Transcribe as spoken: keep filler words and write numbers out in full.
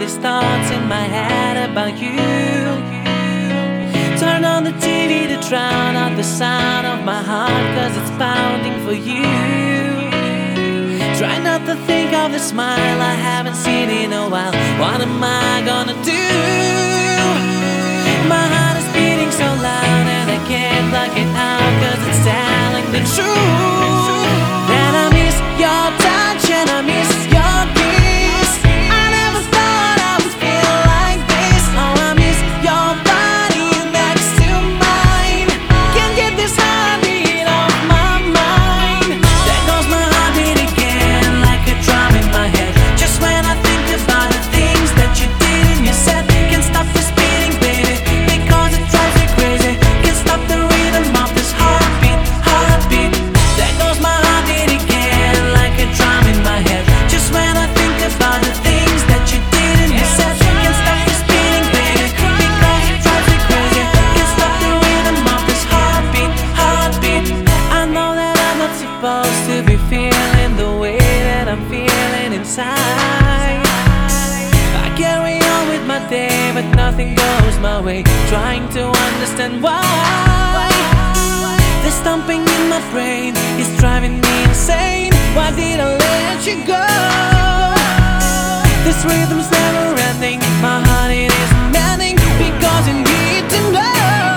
these thoughts in my head about you. Turn on the T V to drown out the sound of my heart, cause it's pounding for you. Try not to think of the smile I haven't seen in a while. What am I gonna do? My heart is beating so loud and I can't block it out, cause it's telling the truth. That I miss your touch and I miss your kiss. I never thought I would feel like this. Oh, I miss your body next to mine. Can't get this heartbeat off my mind. There goes my heartbeat again, like a drum in my head. Just when I think about the things that you did and you said. Can't stop this beating, baby, because it drives me crazy. Can't stop the rhythm of this heartbeat, heartbeat. There goes my heartbeat again, like a drum in my head. Just when I think about the things that you did and you said. Can't stop this beating, baby, because it drives me crazy. Can't stop the rhythm of this heartbeat, heartbeat. I know that I'm not supposed to be feeling the way that I'm feeling inside. I carry on with my day, but nothing goes my way. Trying to understand why. The stomping in my brain is driving me insane. Why did I let you go? This rhythm's never ending. My heart it isn't mending, because you need to know